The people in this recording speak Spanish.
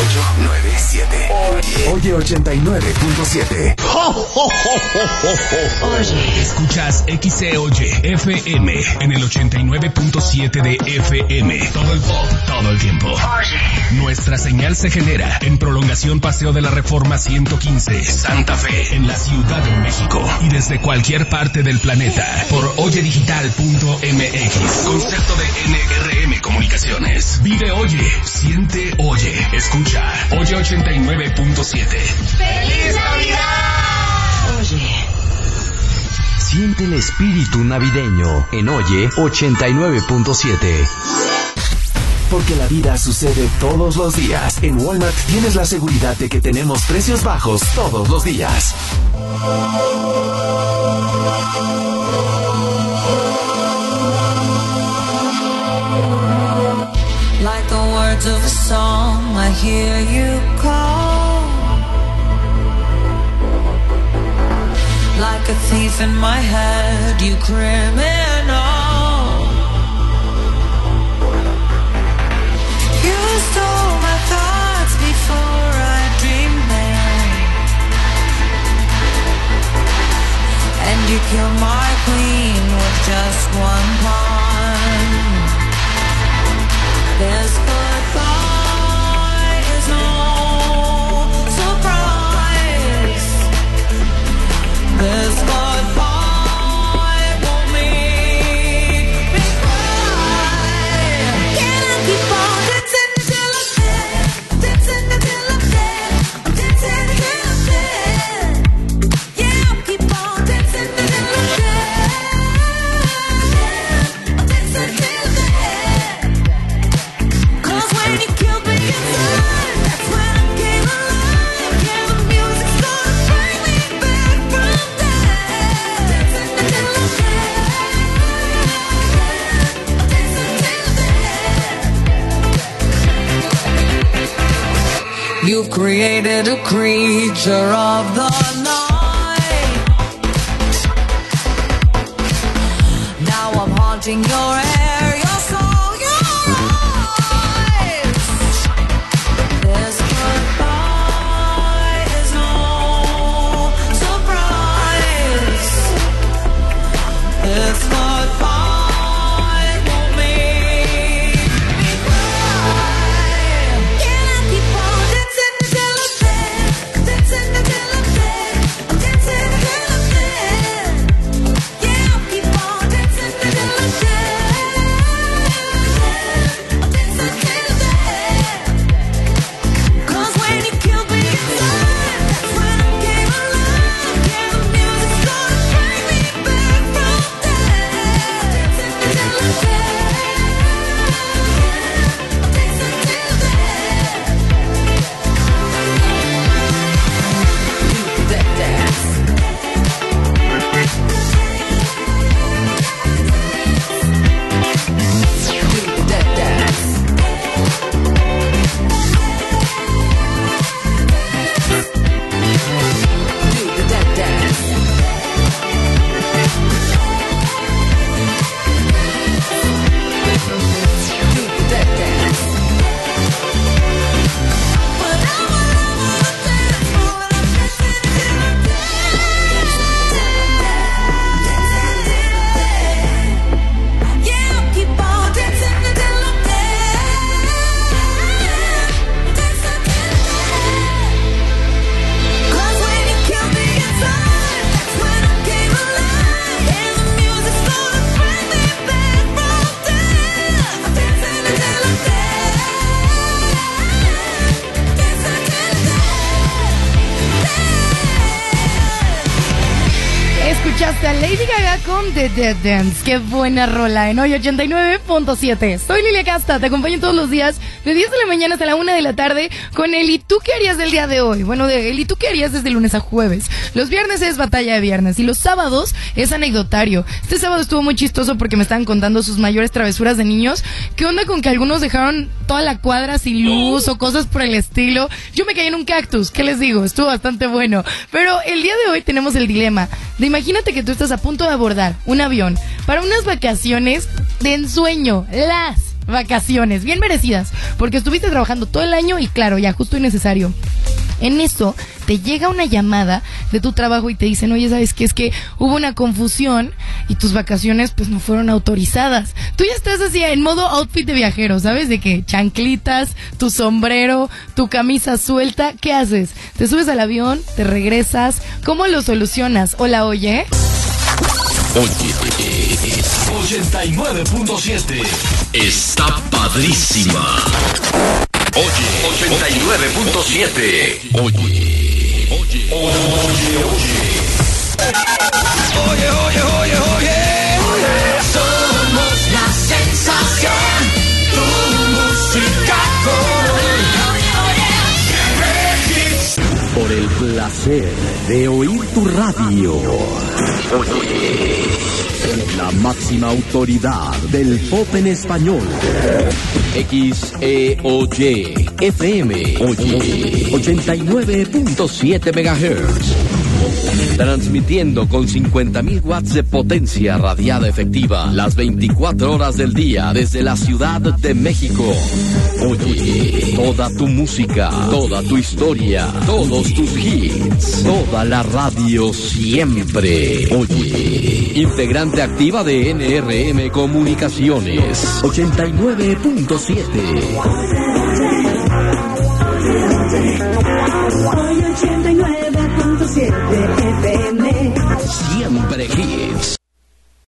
897. Oye 89.7. Oye. Escuchas XCOY FM en el 89.7 de FM. Todo el pop, todo el tiempo. Oye. Nuestra señal se genera en prolongación Paseo de la Reforma 115, Santa Fe, en la Ciudad de México. Y desde cualquier parte del planeta por oyedigital.mx. Concepto de NRM Comunicaciones. Vive Oye, siente Oye, escucha Oye 89.7. ¡Feliz Navidad! Oye. Siente el espíritu navideño en Oye 89.7. Porque la vida sucede todos los días. En Walmart tienes la seguridad de que tenemos precios bajos todos los días. Like the words of a song, I hear you call. Like a thief in my head, you criminal. You stole my thoughts before I dreamed them, and you killed my queen with just one pawn. This goodbye is no surprise. This goodbye won't make me cry. Can I keep on dancing until I'm dead? Dancing until I'm dead. I'm dancing until I'm dead. Yeah, I'll keep on dancing until I'm dead. I'm dancing until I'm dead. When you killed me inside, that's when I came alive. Yeah, the music's gonna bring me back from death. Dancing until I'm dead. Dancing until I'm dead. You've created a creature of the night. Now I'm haunting your air, your soul. Escuchaste a Lady Gaga con The Dead Dance. Qué buena rola en Hoy 89.7. Soy Lilia Casta, te acompaño todos los días de 10 de la mañana hasta la 1 de la tarde con el ¿y tú qué harías del día de hoy? Bueno, el ¿y tú qué harías desde lunes a jueves? Los viernes es batalla de viernes y los sábados es anecdotario. Este sábado estuvo muy chistoso porque me estaban contando sus mayores travesuras de niños. ¿Qué onda con que algunos dejaron toda la cuadra sin luz o cosas por el estilo? Yo me caí en un cactus, ¿qué les digo? Estuvo bastante bueno. Pero el día de hoy tenemos el dilema de imagínate que tú estás a punto de abordar un avión para unas vacaciones de ensueño, las vacaciones, bien merecidas, porque estuviste trabajando todo el año y claro, ya justo y necesario. En eso te llega una llamada de tu trabajo y te dicen, oye, ¿sabes qué? Es que hubo una confusión y tus vacaciones pues no fueron autorizadas. Tú ya estás así en modo outfit de viajero, ¿sabes? De que chanclitas, tu sombrero, tu camisa suelta, ¿qué haces? ¿Te subes al avión? ¿Te regresas? ¿Cómo lo solucionas? Hola, oye. Oye, 89.7 está padrísima. Oye, 89.7. Oye, oye, oye. Somos la sensación, tu música por el placer de oír tu radio. Oye, la máxima autoridad del pop en español. XEOY FM. Oye, 89.7 MHz. Transmitiendo con 50.000 watts de potencia radiada efectiva las 24 horas del día desde la Ciudad de México. Oye, toda tu música, toda tu historia, todos tus hits, toda la radio siempre. Oye, integrante activa de NRM Comunicaciones. 89.7. Hoy 89.7 FM. Siempre hits.